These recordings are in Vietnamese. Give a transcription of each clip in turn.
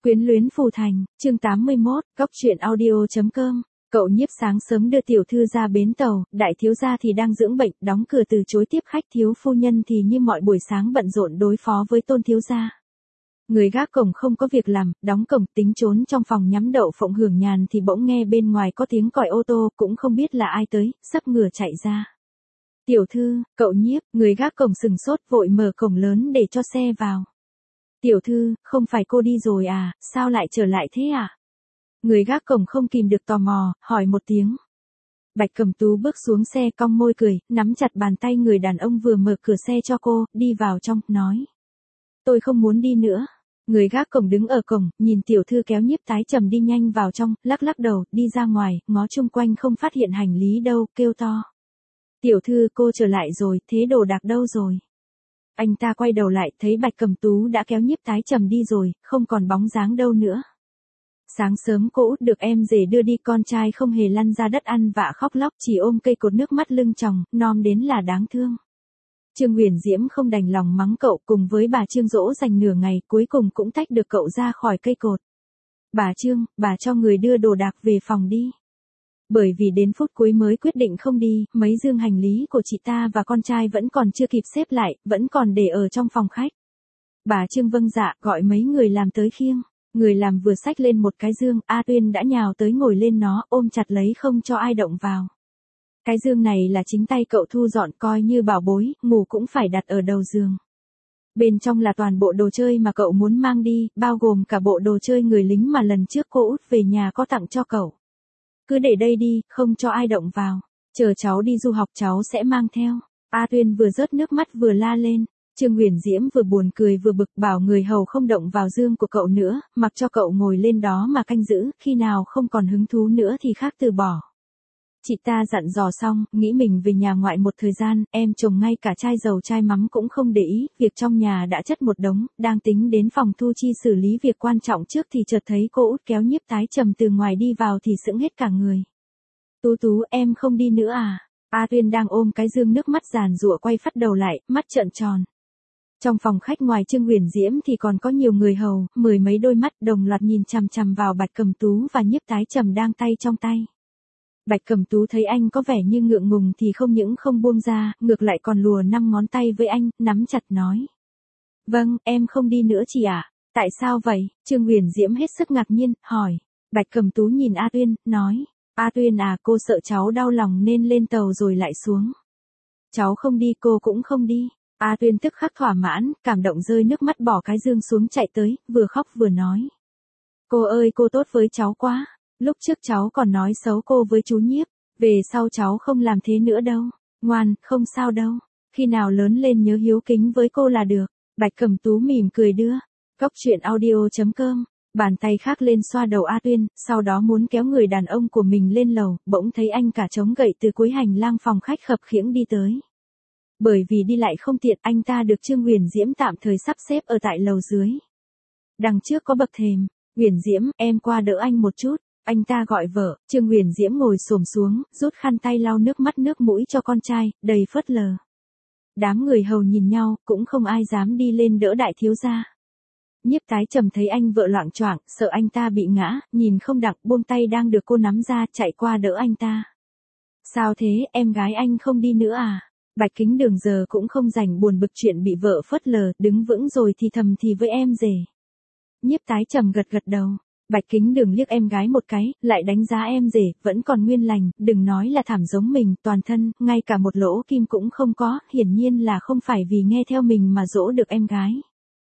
Quyến luyến phù thành, chương 81, góc truyện audio.com. Cậu Nhiếp sáng sớm đưa tiểu thư ra bến tàu, đại thiếu gia thì đang dưỡng bệnh, đóng cửa từ chối tiếp khách, thiếu phu nhân thì như mọi buổi sáng bận rộn đối phó với Tôn thiếu gia. Người gác cổng không có việc làm, đóng cổng tính trốn trong phòng nhắm đậu phộng hưởng nhàn thì bỗng nghe bên ngoài có tiếng còi ô tô, cũng không biết là ai tới, sắp ngửa chạy ra. Tiểu thư, cậu Nhiếp, người gác cổng sừng sốt vội mở cổng lớn để cho xe vào. Tiểu thư, không phải cô đi rồi à, sao lại trở lại thế à? Người gác cổng không kìm được tò mò, hỏi một tiếng. Bạch Cẩm Tú bước xuống xe cong môi cười, nắm chặt bàn tay người đàn ông vừa mở cửa xe cho cô, đi vào trong, nói. Tôi không muốn đi nữa. Người gác cổng đứng ở cổng, nhìn tiểu thư kéo Nhiếp Tái Trầm đi nhanh vào trong, lắc lắc đầu, đi ra ngoài, ngó chung quanh không phát hiện hành lý đâu, kêu to. Tiểu thư, cô trở lại rồi, thế đồ đạc đâu rồi? Anh ta quay đầu lại, thấy Bạch Cẩm Tú đã kéo Nhiếp Tái Trầm đi rồi, không còn bóng dáng đâu nữa. Sáng sớm cô út được em rể đưa đi, con trai không hề lăn ra đất ăn vạ khóc lóc, chỉ ôm cây cột nước mắt lưng tròng, nom đến là đáng thương. Trương Huyền Diễm không đành lòng mắng cậu, cùng với bà Trương dỗ dành nửa ngày, cuối cùng cũng tách được cậu ra khỏi cây cột. Bà Trương, bà cho người đưa đồ đạc về phòng đi. Bởi vì đến phút cuối mới quyết định không đi, mấy dương hành lý của chị ta và con trai vẫn còn chưa kịp xếp lại, vẫn còn để ở trong phòng khách. Bà Trương vâng dạ, gọi mấy người làm tới khiêng. Người làm vừa xách lên một cái dương, A Tuyên đã nhào tới ngồi lên nó, ôm chặt lấy không cho ai động vào. Cái dương này là chính tay cậu thu dọn, coi như bảo bối, ngủ cũng phải đặt ở đầu giường. Bên trong là toàn bộ đồ chơi mà cậu muốn mang đi, bao gồm cả bộ đồ chơi người lính mà lần trước cô út về nhà có tặng cho cậu. Cứ để đây đi, không cho ai động vào. Chờ cháu đi du học cháu sẽ mang theo. A Tuyên vừa rớt nước mắt vừa la lên. Trương Huyền Diễm vừa buồn cười vừa bực, bảo người hầu không động vào dương của cậu nữa, mặc cho cậu ngồi lên đó mà canh giữ, khi nào không còn hứng thú nữa thì khác từ bỏ. Chị ta dặn dò xong, nghĩ mình về nhà ngoại một thời gian, em chồng ngay cả chai dầu chai mắm cũng không để ý, việc trong nhà đã chất một đống, đang tính đến phòng thu chi xử lý việc quan trọng trước thì chợt thấy cô út kéo Nhiếp Tái Trầm từ ngoài đi vào thì sững hết cả người. Tú Tú, em không đi nữa à? A Tuyên đang ôm cái dương nước mắt giàn giụa quay phắt đầu lại, mắt trợn tròn. Trong phòng khách ngoài Trương Huyền Diễm thì còn có nhiều người hầu, mười mấy đôi mắt đồng loạt nhìn chằm chằm vào Bạch Cẩm Tú và Nhiếp Tái Trầm đang tay trong tay. Bạch Cẩm Tú thấy anh có vẻ như ngượng ngùng thì không những không buông ra, ngược lại còn lùa 5 ngón tay với anh, nắm chặt nói. Vâng, em không đi nữa chị ạ. Tại sao vậy? Trương Huyền Diễm hết sức ngạc nhiên, hỏi. Bạch Cẩm Tú nhìn A Tuyên, nói. A Tuyên à, cô sợ cháu đau lòng nên lên tàu rồi lại xuống. Cháu không đi, cô cũng không đi. A Tuyên tức khắc thỏa mãn, cảm động rơi nước mắt bỏ cái dương xuống chạy tới, vừa khóc vừa nói. Cô ơi, cô tốt với cháu quá. Lúc trước cháu còn nói xấu cô với chú Nhiếp, về sau cháu không làm thế nữa đâu. Ngoan, không sao đâu. Khi nào lớn lên nhớ hiếu kính với cô là được. Bạch Cẩm Tú mỉm cười đưa. Góc truyện audio.com. Bàn tay khác lên xoa đầu A Tuyên, sau đó muốn kéo người đàn ông của mình lên lầu, bỗng thấy anh cả chống gậy từ cuối hành lang phòng khách khập khiễng đi tới. Bởi vì đi lại không tiện, anh ta được Trương Huyền Diễm tạm thời sắp xếp ở tại lầu dưới. Đằng trước có bậc thềm. Huyền Diễm, em qua đỡ anh một chút. Anh ta gọi vợ. Trương Huyền Diễm ngồi xổm xuống, rút khăn tay lau nước mắt nước mũi cho con trai, đầy phớt lờ. Đám người hầu nhìn nhau, cũng không ai dám đi lên đỡ đại thiếu gia. Nhiếp Tái Trầm thấy anh vợ loạng choạng, sợ anh ta bị ngã, nhìn không đặng, buông tay đang được cô nắm ra, chạy qua đỡ anh ta. Sao thế, em gái anh không đi nữa à? Bạch Kính Đường giờ cũng không rảnh buồn bực chuyện bị vợ phớt lờ, đứng vững rồi thì thầm thì với em rể. Nhiếp Tái Trầm gật gật đầu. Bạch Kính Đường liếc em gái một cái, lại đánh giá em rể, vẫn còn nguyên lành, đừng nói là thảm giống mình, toàn thân, ngay cả một lỗ kim cũng không có, hiển nhiên là không phải vì nghe theo mình mà dỗ được em gái.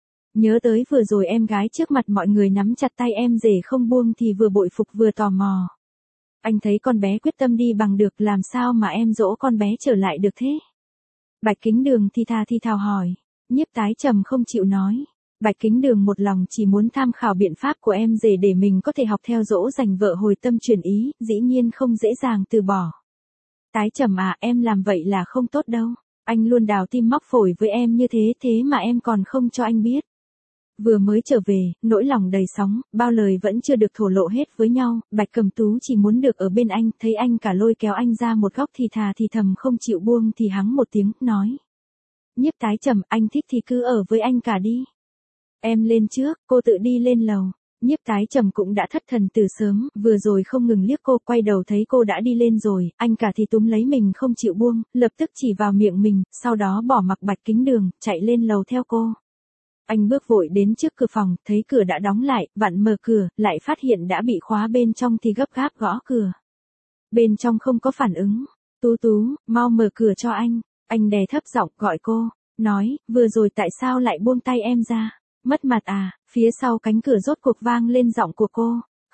Nhớ tới vừa rồi em gái trước mặt mọi người nắm chặt tay em rể không buông thì vừa bội phục vừa tò mò. Anh thấy con bé quyết tâm đi bằng được, làm sao mà em dỗ con bé trở lại được thế? Bạch Kính Đường thì thào hỏi. Nhiếp Tái Trầm không chịu nói. Bạch Kính Đường một lòng chỉ muốn tham khảo biện pháp của em rể để mình có thể học theo dỗ dành vợ hồi tâm chuyển ý, dĩ nhiên không dễ dàng từ bỏ. Tái Trầm à, em làm vậy là không tốt đâu. Anh luôn đào tim móc phổi với em như thế mà em còn không cho anh biết. Vừa mới trở về, nỗi lòng đầy sóng, bao lời vẫn chưa được thổ lộ hết với nhau, Bạch Cẩm Tú chỉ muốn được ở bên anh, thấy anh cả lôi kéo anh ra một góc thì thầm không chịu buông thì hắng một tiếng, nói. Nhiếp Tái Trầm, anh thích thì cứ ở với anh cả đi. Em lên trước, cô tự đi lên lầu. Nhiếp Tái Trầm cũng đã thất thần từ sớm, vừa rồi không ngừng liếc cô, quay đầu thấy cô đã đi lên rồi, anh cả thì túm lấy mình không chịu buông, lập tức chỉ vào miệng mình, sau đó bỏ mặc Bạch Kính Đường, chạy lên lầu theo cô. Anh bước vội đến trước cửa phòng, thấy cửa đã đóng lại, vặn mở cửa, lại phát hiện đã bị khóa bên trong thì gấp gáp gõ cửa. Bên trong không có phản ứng. Tú Tú, mau mở cửa cho anh. Anh đè thấp giọng gọi cô, nói, vừa rồi tại sao lại buông tay em ra? Mất mặt à? Phía sau cánh cửa rốt cuộc vang lên giọng của cô.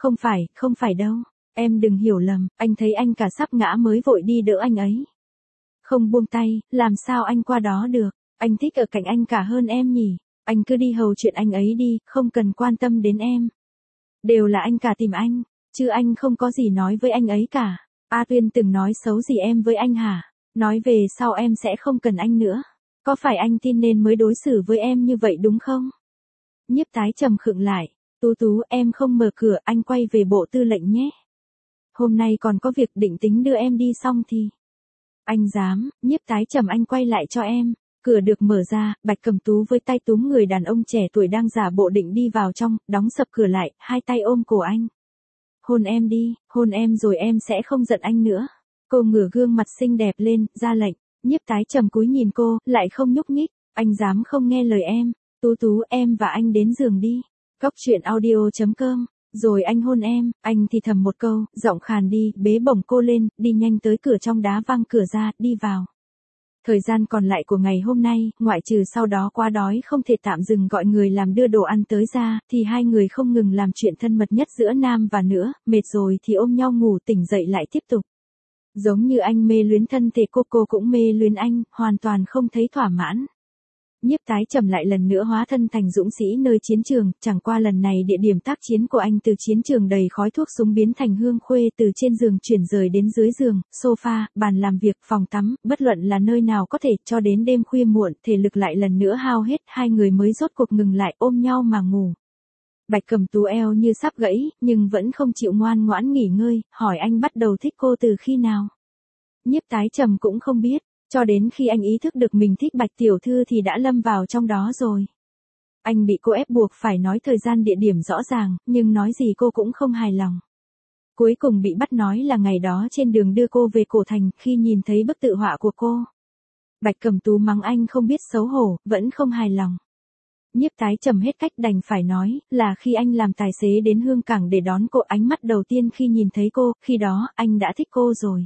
Không phải đâu. Em đừng hiểu lầm, anh thấy anh cả sắp ngã mới vội đi đỡ anh ấy. Không buông tay, làm sao anh qua đó được? Anh thích ở cạnh anh cả hơn em nhỉ? Anh cứ đi hầu chuyện anh ấy đi, không cần quan tâm đến em. Đều là anh cả tìm anh, chứ anh không có gì nói với anh ấy cả. A Tuyên từng nói xấu gì em với anh hả? Nói về sau em sẽ không cần anh nữa. Có phải anh tin nên mới đối xử với em như vậy đúng không? Nhiếp Tái Trầm khựng lại. Tú Tú, em không mở cửa, anh quay về bộ tư lệnh nhé. Hôm nay còn có việc định tính đưa em đi xong thì. Anh dám, Nhiếp Tái Trầm, anh quay lại cho em. Cửa được mở ra, Bạch Cẩm Tú với tay túm người đàn ông trẻ tuổi đang giả bộ định đi vào trong, đóng sập cửa lại, hai tay ôm cổ anh. Hôn em đi, hôn em rồi em sẽ không giận anh nữa. Cô ngửa gương mặt xinh đẹp lên, ra lệnh. Nhiếp Tái Trầm cúi nhìn cô, lại không nhúc nhích. Anh dám không nghe lời em. Tú Tú, em và anh đến giường đi. Cóc truyện audio.com. Rồi anh hôn em, anh thì thầm một câu, giọng khàn đi, bế bổng cô lên, đi nhanh tới cửa trong, đá văng cửa ra, đi vào. Thời gian còn lại của ngày hôm nay, ngoại trừ sau đó quá đói không thể tạm dừng gọi người làm đưa đồ ăn tới ra, thì hai người không ngừng làm chuyện thân mật nhất giữa nam và nữ, mệt rồi thì ôm nhau ngủ, tỉnh dậy lại tiếp tục. Giống như anh mê luyến thân thể cô cũng mê luyến anh, hoàn toàn không thấy thỏa mãn. Nhiếp Tái Trầm lại lần nữa hóa thân thành dũng sĩ nơi chiến trường, chẳng qua lần này địa điểm tác chiến của anh từ chiến trường đầy khói thuốc súng biến thành hương khuê, từ trên giường chuyển rời đến dưới giường, sofa, bàn làm việc, phòng tắm, bất luận là nơi nào có thể, cho đến đêm khuya muộn, thể lực lại lần nữa hao hết, hai người mới rốt cuộc ngừng lại ôm nhau mà ngủ. Bạch Cẩm Tú eo như sắp gãy, nhưng vẫn không chịu ngoan ngoãn nghỉ ngơi, hỏi anh bắt đầu thích cô từ khi nào. Nhiếp Tái Trầm cũng không biết. Cho đến khi anh ý thức được mình thích Bạch tiểu thư thì đã lâm vào trong đó rồi. Anh bị cô ép buộc phải nói thời gian địa điểm rõ ràng, nhưng nói gì cô cũng không hài lòng. Cuối cùng bị bắt nói là ngày đó trên đường đưa cô về cổ thành, khi nhìn thấy bức tự họa của cô. Bạch Cẩm Tú mắng anh không biết xấu hổ, vẫn không hài lòng. Nhiếp Tái Trầm hết cách đành phải nói, là khi anh làm tài xế đến Hương Cảng để đón cô, ánh mắt đầu tiên khi nhìn thấy cô, khi đó, anh đã thích cô rồi.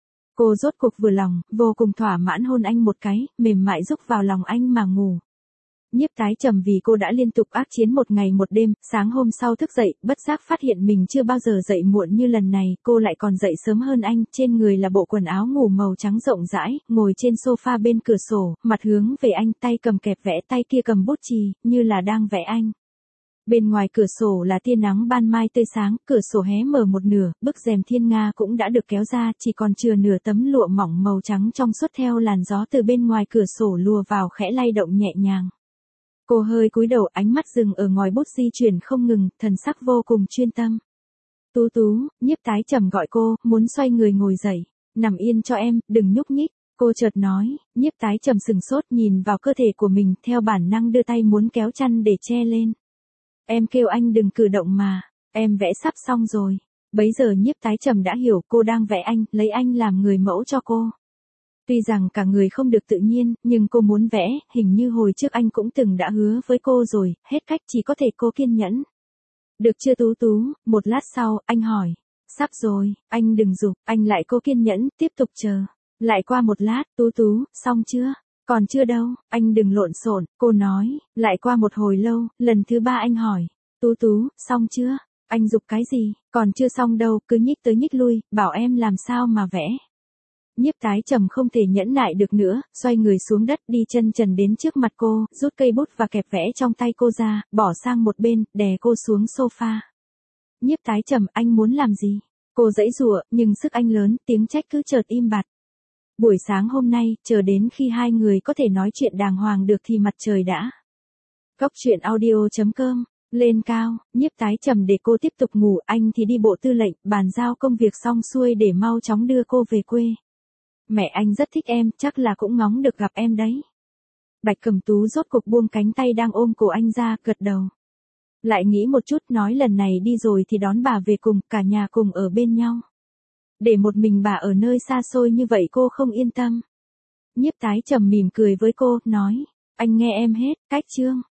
Cô rốt cuộc vừa lòng, vô cùng thỏa mãn hôn anh một cái, mềm mại rúc vào lòng anh mà ngủ. Nhiếp Tái Trầm vì cô đã liên tục ác chiến một ngày một đêm, sáng hôm sau thức dậy, bất giác phát hiện mình chưa bao giờ dậy muộn như lần này, cô lại còn dậy sớm hơn anh, trên người là bộ quần áo ngủ màu trắng rộng rãi, ngồi trên sofa bên cửa sổ, mặt hướng về anh, tay cầm kẹp vẽ, tay kia cầm bút chì, như là đang vẽ anh. Bên ngoài cửa sổ là tia nắng ban mai tươi sáng, cửa sổ hé mở một nửa, bức rèm thiên nga cũng đã được kéo ra, chỉ còn chừa nửa tấm lụa mỏng màu trắng trong suốt theo làn gió từ bên ngoài cửa sổ lùa vào khẽ lay động nhẹ nhàng. Cô hơi cúi đầu, ánh mắt dừng ở ngòi bút di chuyển không ngừng, thần sắc vô cùng chuyên tâm. Tú Tú, Nhiếp Tái Trầm gọi cô, muốn xoay người ngồi dậy. Nằm yên cho em, đừng nhúc nhích. Cô chợt nói, Nhiếp Tái Trầm sừng sốt nhìn vào cơ thể của mình, theo bản năng đưa tay muốn kéo chăn để che lên. Em kêu anh đừng cử động mà, em vẽ sắp xong rồi. Bấy giờ Nhiếp Tái Trầm đã hiểu cô đang vẽ anh, lấy anh làm người mẫu cho cô. Tuy rằng cả người không được tự nhiên, nhưng cô muốn vẽ, hình như hồi trước anh cũng từng đã hứa với cô rồi, hết cách chỉ có thể cô kiên nhẫn. Được chưa Tú Tú, một lát sau, anh hỏi. Sắp rồi, anh đừng giục, anh lại cô kiên nhẫn, tiếp tục chờ. Lại qua một lát, Tú Tú, xong chưa? Còn chưa đâu, anh đừng lộn xộn, cô nói, lại qua một hồi lâu, lần thứ ba anh hỏi. Tú Tú, xong chưa? Anh giục cái gì, còn chưa xong đâu, cứ nhích tới nhích lui, bảo em làm sao mà vẽ. Nhiếp Tái Trầm không thể nhẫn nại được nữa, xoay người xuống đất đi chân trần đến trước mặt cô, rút cây bút và kẹp vẽ trong tay cô ra, bỏ sang một bên, đè cô xuống sofa. Nhiếp Tái Trầm, anh muốn làm gì? Cô giãy giụa, nhưng sức anh lớn, tiếng trách cứ chợt im bặt. Buổi sáng hôm nay, chờ đến khi hai người có thể nói chuyện đàng hoàng được thì mặt trời đã. Cóc truyện audio.com, lên cao, Nhiếp Tái Trầm để cô tiếp tục ngủ, anh thì đi bộ tư lệnh, bàn giao công việc xong xuôi để mau chóng đưa cô về quê. Mẹ anh rất thích em, chắc là cũng ngóng được gặp em đấy. Bạch Cẩm Tú rốt cuộc buông cánh tay đang ôm cổ anh ra, gật đầu. Lại nghĩ một chút nói lần này đi rồi thì đón bà về cùng, cả nhà cùng ở bên nhau. Để một mình bà ở nơi xa xôi như vậy cô không yên tâm. Nhiếp Tái Trầm mỉm cười với cô, nói, anh nghe em hết, Cách Trương.